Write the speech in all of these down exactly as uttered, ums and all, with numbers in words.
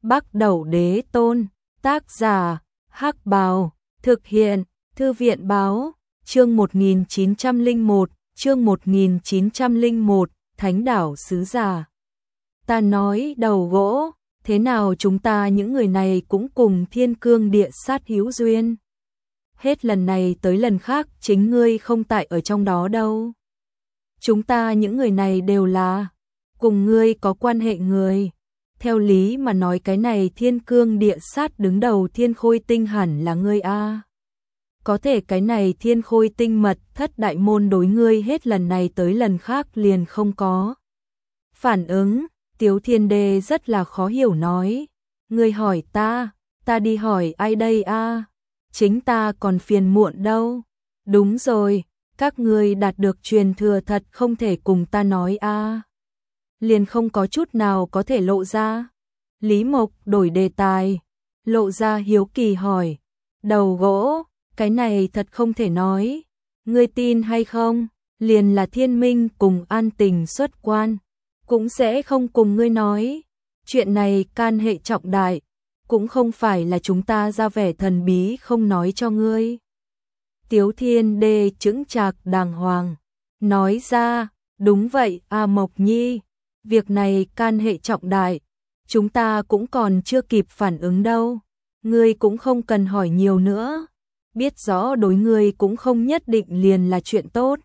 Bắc Đẩu Đế Tôn, tác giả, Hắc Bào, thực hiện, Thư viện báo, chương một nghìn chín trăm lẻ một, chương một nghìn chín trăm lẻ một, Thánh đảo sứ giả. Ta nói đầu gỗ, thế nào chúng ta những người này cũng cùng thiên cương địa sát hữu duyên. Hết lần này tới lần khác chính ngươi không tại ở trong đó đâu. Chúng ta những người này đều là cùng ngươi có quan hệ người. Theo lý mà nói cái này thiên cương địa sát đứng đầu thiên khôi tinh hẳn là ngươi a. Có thể cái này thiên khôi tinh mật thất đại môn đối ngươi hết lần này tới lần khác liền không có phản ứng. Tiếu Thiên Đế rất là khó hiểu nói, ngươi hỏi ta, ta đi hỏi ai đây a? Chính ta còn phiền muộn đâu. Đúng rồi, các ngươi đạt được truyền thừa thật không thể cùng ta nói a. Liền không có chút nào có thể lộ ra. Lý Mộc đổi đề tài, lộ ra hiếu kỳ hỏi, đầu gỗ, cái này thật không thể nói, ngươi tin hay không? Liền là Thiên Minh cùng An Tình xuất quan, cũng sẽ không cùng ngươi nói. Chuyện này can hệ trọng đại, cũng không phải là chúng ta ra vẻ thần bí không nói cho ngươi. Tiếu Thiên Đế chững chạc đàng hoàng, nói ra, đúng vậy a Mộc Nhi, việc này can hệ trọng đại, chúng ta cũng còn chưa kịp phản ứng đâu, ngươi cũng không cần hỏi nhiều nữa, biết rõ đối ngươi cũng không nhất định liền là chuyện tốt.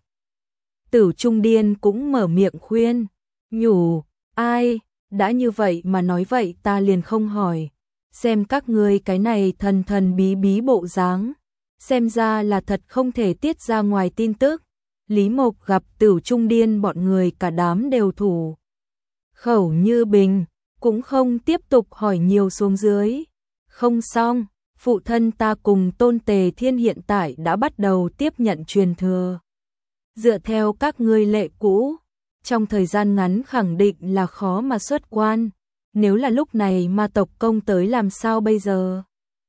Tử Trung Điên cũng mở miệng khuyên, nhủ, ai, đã như vậy mà nói vậy ta liền không hỏi, xem các ngươi cái này thần thần bí bí bộ dáng, xem ra là thật không thể tiết ra ngoài tin tức. Lý Mộc gặp Tử Trung Điên bọn người cả đám đều thủ khẩu như bình, cũng không tiếp tục hỏi nhiều xuống dưới. Không xong, phụ thân ta cùng Tôn Tề Thiên hiện tại đã bắt đầu tiếp nhận truyền thừa. Dựa theo các ngươi lệ cũ, trong thời gian ngắn khẳng định là khó mà xuất quan, nếu là lúc này ma tộc công tới làm sao bây giờ?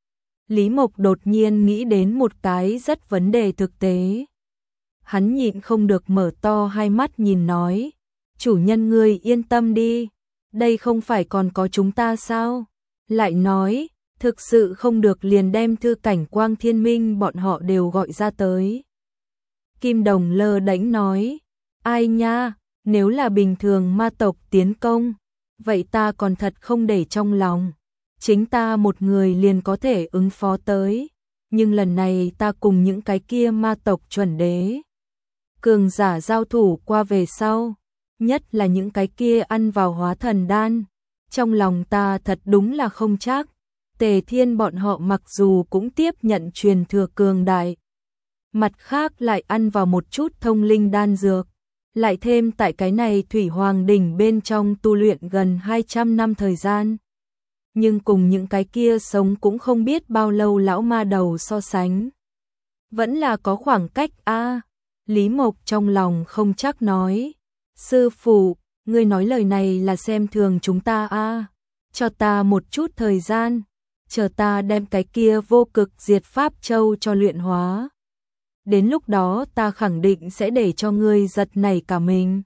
Lý Mộc đột nhiên nghĩ đến một cái rất vấn đề thực tế. Hắn nhịn không được mở to hai mắt nhìn nói, chủ nhân ngươi yên tâm đi, đây không phải còn có chúng ta sao? Lại nói, thực sự không được liền đem Thư Cảnh Quang Thiên Minh bọn họ đều gọi ra tới. Kim Đồng lơ đễnh nói, ai nha, nếu là bình thường ma tộc tiến công, vậy ta còn thật không để trong lòng, chính ta một người liền có thể ứng phó tới, nhưng lần này ta cùng những cái kia ma tộc chuẩn đế cường giả giao thủ qua về sau, nhất là những cái kia ăn vào hóa thần đan, trong lòng ta thật đúng là không chắc. Tề Thiên bọn họ mặc dù cũng tiếp nhận truyền thừa cường đại, mặt khác lại ăn vào một chút thông linh đan dược, lại thêm tại cái này Thủy Hoàng đỉnh bên trong tu luyện gần hai trăm năm thời gian. Nhưng cùng những cái kia sống cũng không biết bao lâu lão ma đầu so sánh, vẫn là có khoảng cách a. Lý Mộc trong lòng không chắc nói, sư phụ, ngươi nói lời này là xem thường chúng ta a, cho ta một chút thời gian, chờ ta đem cái kia vô cực diệt pháp châu cho luyện hóa. Đến lúc đó ta khẳng định sẽ để cho ngươi giật nảy cả mình.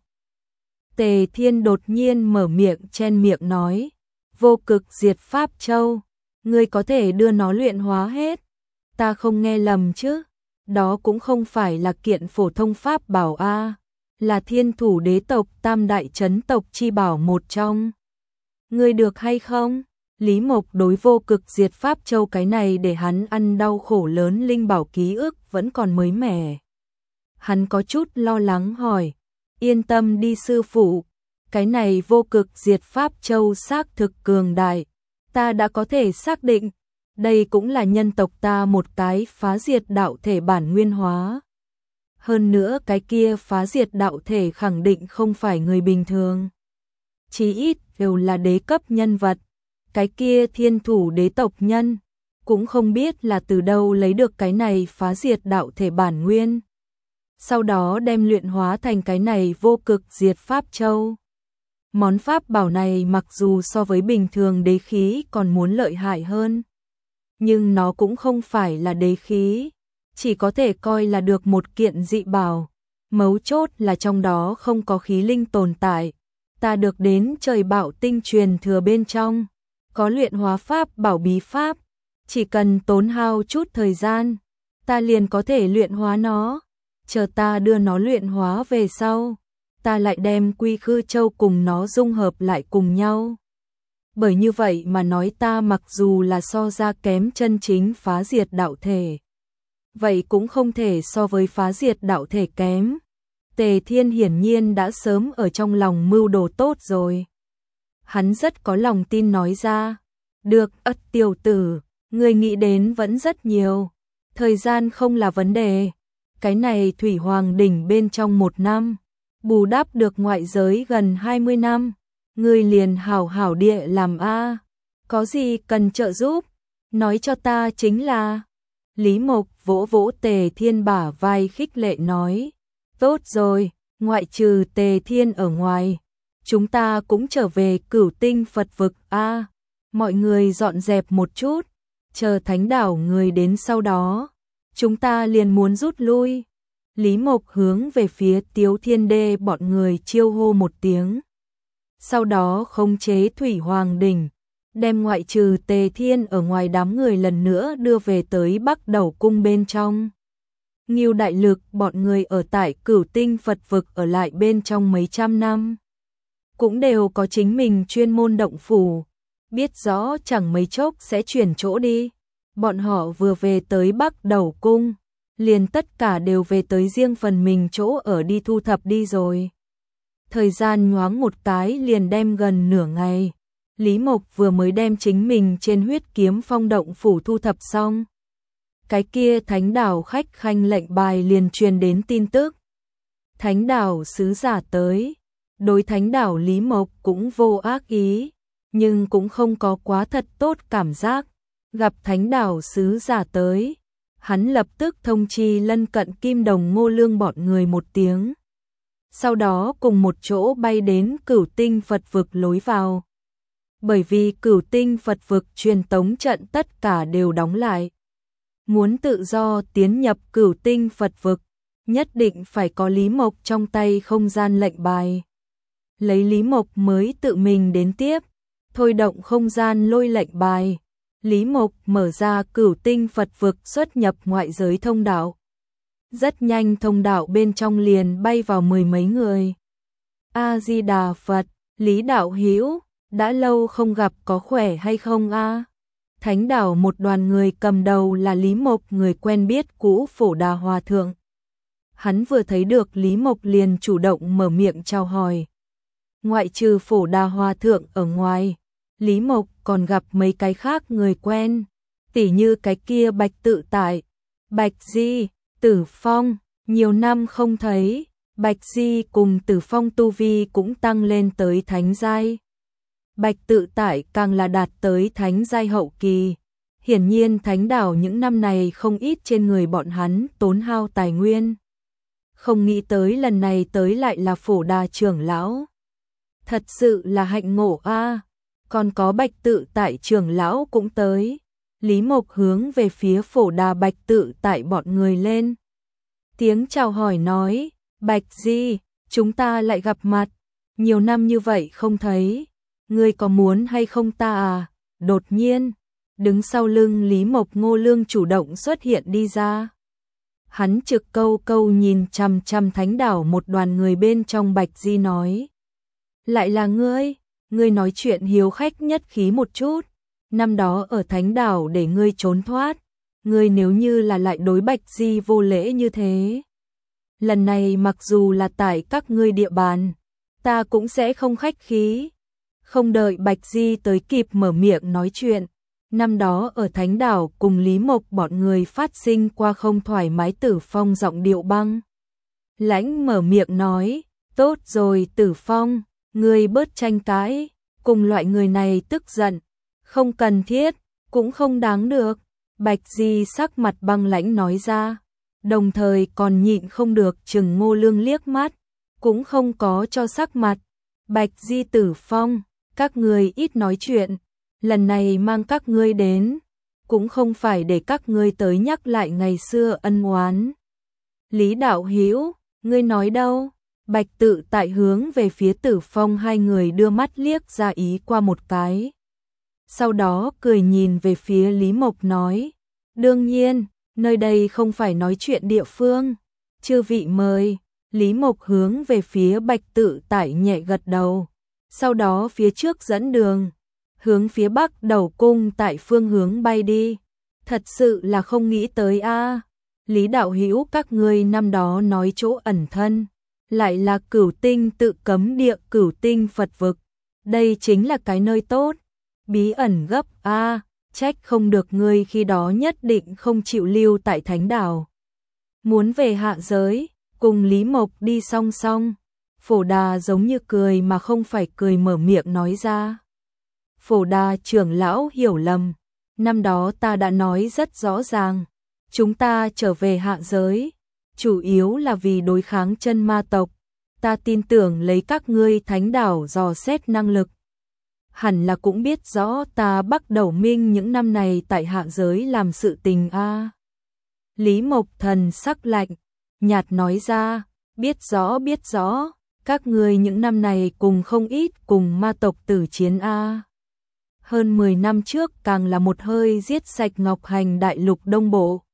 Tề Thiên đột nhiên mở miệng chen miệng nói, vô cực diệt pháp châu, ngươi có thể đưa nó luyện hóa hết. Ta không nghe lầm chứ, đó cũng không phải là kiện phổ thông pháp bảo a, là thiên thủ đế tộc tam đại chấn tộc chi bảo một trong. Ngươi được hay không? Lý Mộc đối vô cực diệt pháp châu cái này để hắn ăn đau khổ lớn linh bảo ký ức vẫn còn mới mẻ. Hắn có chút lo lắng hỏi, yên tâm đi sư phụ, cái này vô cực diệt pháp châu xác thực cường đại, ta đã có thể xác định, đây cũng là nhân tộc ta một cái phá diệt đạo thể bản nguyên hóa. Hơn nữa cái kia phá diệt đạo thể khẳng định không phải người bình thường, chí ít đều là đế cấp nhân vật. Cái kia thiên thủ đế tộc nhân, cũng không biết là từ đâu lấy được cái này phá diệt đạo thể bản nguyên. Sau đó đem luyện hóa thành cái này vô cực diệt pháp châu. Món pháp bảo này mặc dù so với bình thường đế khí còn muốn lợi hại hơn, nhưng nó cũng không phải là đế khí, chỉ có thể coi là được một kiện dị bảo. Mấu chốt là trong đó không có khí linh tồn tại. Ta được đến trời bạo tinh truyền thừa bên trong, có luyện hóa pháp bảo bí pháp, chỉ cần tốn hao chút thời gian, ta liền có thể luyện hóa nó, chờ ta đưa nó luyện hóa về sau, ta lại đem Quy Khư Châu cùng nó dung hợp lại cùng nhau. Bởi như vậy mà nói ta mặc dù là so ra kém chân chính phá diệt đạo thể, vậy cũng không thể so với phá diệt đạo thể kém. Tề Thiên hiển nhiên đã sớm ở trong lòng mưu đồ tốt rồi. Hắn rất có lòng tin nói ra, được, Ất tiểu tử, người nghĩ đến vẫn rất nhiều, thời gian không là vấn đề. Cái này Thủy Hoàng đỉnh bên trong một năm, bù đắp được ngoại giới gần hai mươi năm, ngươi liền hảo hảo địa làm a, có gì cần trợ giúp, nói cho ta chính là. Lý Mộc vỗ vỗ Tề Thiên bả vai khích lệ nói, tốt rồi, ngoại trừ Tề Thiên ở ngoài, chúng ta cũng trở về Cửu Tinh Phật vực a, mọi người dọn dẹp một chút, chờ Thánh đảo người đến sau đó, chúng ta liền muốn rút lui. Lý Mộc hướng về phía Tiếu Thiên Đê bọn người chiêu hô một tiếng. Sau đó khống chế Thủy Hoàng đỉnh, đem ngoại trừ Tề Thiên ở ngoài đám người lần nữa đưa về tới Bắc Đẩu cung bên trong. Ngưu Đại Lực bọn người ở tại Cửu Tinh Phật vực ở lại bên trong mấy trăm năm, cũng đều có chính mình chuyên môn động phủ, biết rõ chẳng mấy chốc sẽ chuyển chỗ đi. Bọn họ vừa về tới Bắc Đẩu cung, liền tất cả đều về tới riêng phần mình chỗ ở đi thu thập đi rồi. Thời gian nhoáng một cái liền đem gần nửa ngày, Lý Mộc vừa mới đem chính mình trên Huyết Kiếm Phong động phủ thu thập xong. Cái kia Thánh đảo khách khanh lệnh bài liền truyền đến tin tức. Thánh đảo sứ giả tới, đối Thánh đảo Lý Mộc cũng vô ác ý, nhưng cũng không có quá thật tốt cảm giác. Gặp Thánh đảo sứ giả tới, hắn lập tức thông chi lân cận Kim Đồng Ngô Lương bọn người một tiếng. Sau đó cùng một chỗ bay đến Cửu Tinh Phật vực lối vào. Bởi vì Cửu Tinh Phật vực truyền tống trận tất cả đều đóng lại. Muốn tự do tiến nhập Cửu Tinh Phật vực, nhất định phải có Lý Mộc trong tay không gian lệnh bài. Lấy Lý Mộc mới tự mình đến tiếp, thôi động không gian lôi lệnh bài. Lý Mộc mở ra Cửu Tinh Phật vực xuất nhập ngoại giới thông đạo. Rất nhanh thông đạo bên trong liền bay vào mười mấy người. A Di Đà Phật, Lý đạo hữu, đã lâu không gặp, có khỏe hay không a? Thánh đảo một đoàn người cầm đầu là Lý Mộc, người quen biết cũ Phổ Đà Hòa thượng. Hắn vừa thấy được Lý Mộc liền chủ động mở miệng chào hỏi. Ngoại trừ Phổ Đà Hòa thượng ở ngoài, Lý Mộc còn gặp mấy cái khác người quen, tỉ như cái kia Bạch Tự Tại, Bạch Di, Tử Phong, nhiều năm không thấy, Bạch Di cùng Tử Phong tu vi cũng tăng lên tới thánh giai. Bạch Tự Tại càng là đạt tới thánh giai hậu kỳ. Hiển nhiên Thánh đảo những năm này không ít trên người bọn hắn tốn hao tài nguyên. Không nghĩ tới lần này tới lại là Phổ Đà trưởng lão. Thật sự là hạnh ngộ a. Còn có Bạch Tự Tại trưởng lão cũng tới. Lý Mộc hướng về phía Phổ Đà Bạch Tự Tại bọn người lên. Tiếng chào hỏi nói, Bạch Di, chúng ta lại gặp mặt. Nhiều năm như vậy không thấy, ngươi có muốn hay không ta à? Đột nhiên, đứng sau lưng Lý Mộc Ngô Lương chủ động xuất hiện đi ra. Hắn trực câu câu nhìn chằm chằm Thánh đảo một đoàn người bên trong. Bạch Di nói, lại là ngươi, ngươi nói chuyện hiếu khách nhất khí một chút. Năm đó ở Thánh đảo để ngươi trốn thoát, ngươi nếu như là lại đối Bạch Di vô lễ như thế, lần này mặc dù là tại các ngươi địa bàn, ta cũng sẽ không khách khí. Không đợi Bạch Di tới kịp mở miệng nói chuyện, năm đó ở Thánh đảo cùng Lý Mộc bọn người phát sinh qua không thoải mái. Tử Phong giọng điệu băng lãnh mở miệng nói, tốt rồi Tử Phong, ngươi bớt tranh cãi, cùng loại người này tức giận, không cần thiết, cũng không đáng được. Bạch Di sắc mặt băng lãnh nói ra, đồng thời còn nhịn không được chừng Ngô Lương liếc mắt, cũng không có cho sắc mặt. Bạch Di, Tử Phong, các ngươi ít nói chuyện, lần này mang các ngươi đến, cũng không phải để các ngươi tới nhắc lại ngày xưa ân oán. Lý đạo hữu, ngươi nói đâu? Bạch Tự Tại hướng về phía Tử Phong hai người đưa mắt liếc ra ý qua một cái. sau đó cười nhìn về phía Lý Mộc nói, đương nhiên, nơi đây không phải nói chuyện địa phương, chư vị mời. Lý Mộc hướng về phía Bạch Tự Tại nhẹ gật đầu, sau đó phía trước dẫn đường, hướng phía bắc đầu cung tại phương hướng bay đi. Thật sự là không nghĩ tới a, Lý đạo hữu các ngươi năm đó nói chỗ ẩn thân, lại là Cửu Tinh tự cấm địa Cửu Tinh Phật vực, đây chính là cái nơi tốt, bí ẩn gấp a, trách không được ngươi khi đó nhất định không chịu lưu tại Thánh Đảo, muốn về hạ giới. Cùng Lý Mộc đi song song, Phổ Đà giống như cười mà không phải cười mở miệng nói ra. Phổ Đà trưởng lão hiểu lầm, năm đó ta đã nói rất rõ ràng, chúng ta trở về hạ giới, chủ yếu là vì đối kháng chân ma tộc, ta tin tưởng lấy các ngươi Thánh Đảo dò xét năng lực. Hẳn là cũng biết rõ ta Bắc Đầu Minh những năm này tại hạ giới làm sự tình a. Lý Mộc thần sắc lạnh, nhạt nói ra, biết rõ biết rõ, các ngươi những năm này cùng không ít cùng ma tộc tử chiến a. Hơn mười năm trước càng là một hơi giết sạch Ngọc Hành đại lục đông bộ.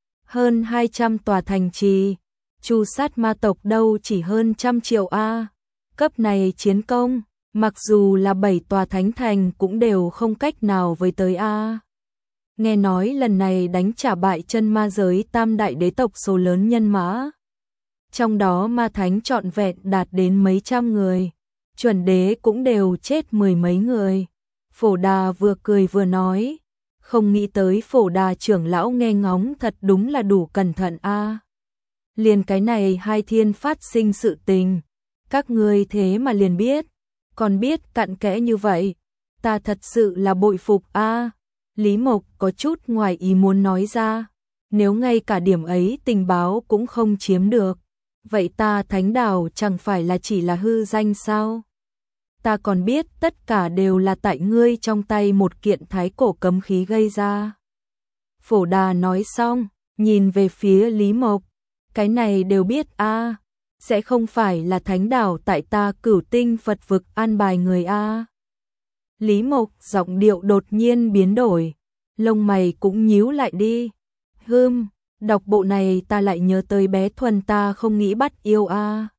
Hơn hai trăm tòa thành trì, tru sát ma tộc đâu chỉ hơn trăm triệu a. Cấp này chiến công, mặc dù là bảy tòa thánh thành cũng đều không cách nào với tới a. Nghe nói lần này đánh trả bại chân ma giới tam đại đế tộc số lớn nhân mã. Trong đó ma thánh trọn vẹn đạt đến mấy trăm người, chuẩn đế cũng đều chết mười mấy người. Phổ Đà vừa cười vừa nói, không nghĩ tới Phổ Đà trưởng lão nghe ngóng thật đúng là đủ cẩn thận a. Liền cái này hai thiên phát sinh sự tình, các ngươi thế mà liền biết, còn biết cặn kẽ như vậy, ta thật sự là bội phục a. Lý Mộc có chút ngoài ý muốn nói ra, nếu ngay cả điểm ấy tình báo cũng không chiếm được, vậy ta Thánh Đảo chẳng phải là chỉ là hư danh sao? Ta còn biết tất cả đều là tại ngươi trong tay một kiện thái cổ cấm khí gây ra. Phổ Đà nói xong, nhìn về phía Lý Mộc, cái này đều biết a, sẽ không phải là Thánh Đảo tại ta Cửu Tinh Phật vực an bài người a. Lý Mộc giọng điệu đột nhiên biến đổi, lông mày cũng nhíu lại đi. Hừm, đọc bộ này ta lại nhớ tới bé Thuần ta không nghĩ bắt yêu a.